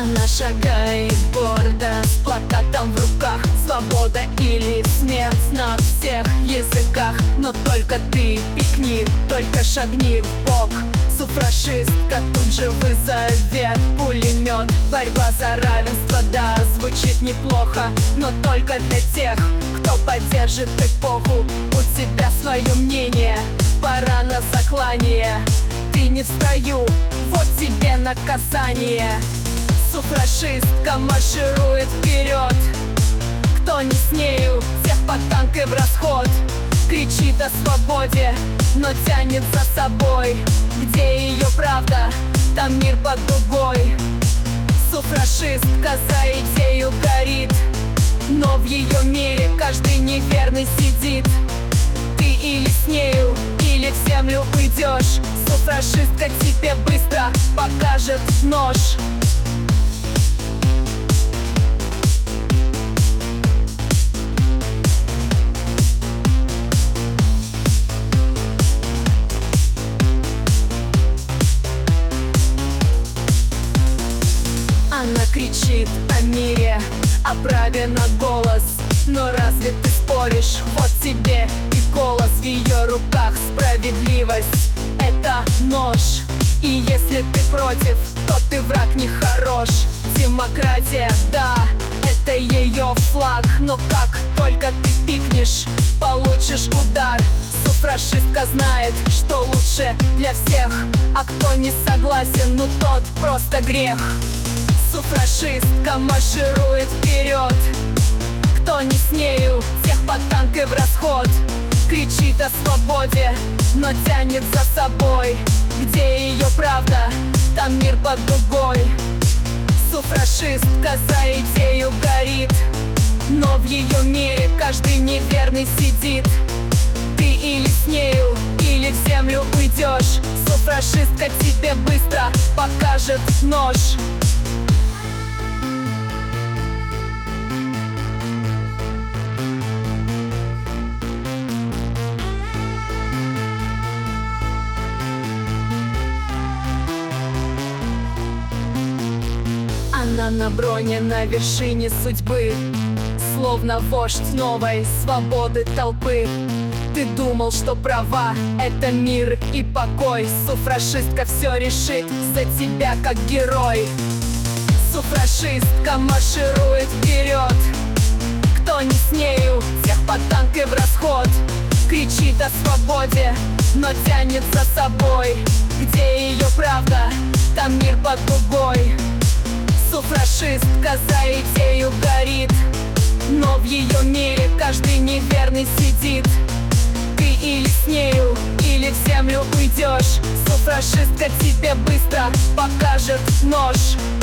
Она шагает гордо, с плакатом в руках. Свобода или смерть на всех языках. Но только ты пикни, только шагни в бок. Суфражистка тут же вызовет пулемет. Борьба за равенство, да, звучит неплохо, но только для тех, кто поддержит эпоху. У тебя свое мнение, пора на заклание. Ты не в строю, вот тебе наказание. Суфражистка марширует вперед. Кто не с нею, всех под танк и в расход. Кричит о свободе, но тянет за собой. Где ее правда, там мир под дугой. Суфражистка за идею горит, но в ее мире каждый неверный сидит. Ты или с нею, или в землю уйдешь. Суфражистка тебе быстро покажет нож. Она кричит о мире, о праве на голос. Но разве ты споришь? Вот тебе и голос. В ее руках справедливость — это нож. И если ты против, то ты враг нехорош. Демократия, да, это ее флаг. Но как только ты пикнешь, получишь удар. Суфражистка знает, что лучше для всех. А кто не согласен, ну тот просто грех. Суфражистка марширует вперед. Кто не с нею, всех под танк и в расход. Кричит о свободе, но тянет за собой. Где ее правда, там мир под дугой. Суфражистка за идею горит, но в ее мире каждый неверный сидит. Ты или с нею, или в землю уйдешь. Суфражистка тебе быстро покажет нож. Она на броне на вершине судьбы, словно вождь новой свободы толпы. Ты думал, что права — это мир и покой. Суфражистка все решит за тебя как герой. Суфражистка марширует вперед. Кто не с нею, всех под танк и в расход. Кричит о свободе, но тянет за собой. Где ее правда, там мир под дугой. Суфражистка за идею горит, но в ее мире каждый неверный сидит. Ты или с нею, или в землю уйдешь. Суфражистка тебе быстро покажет нож.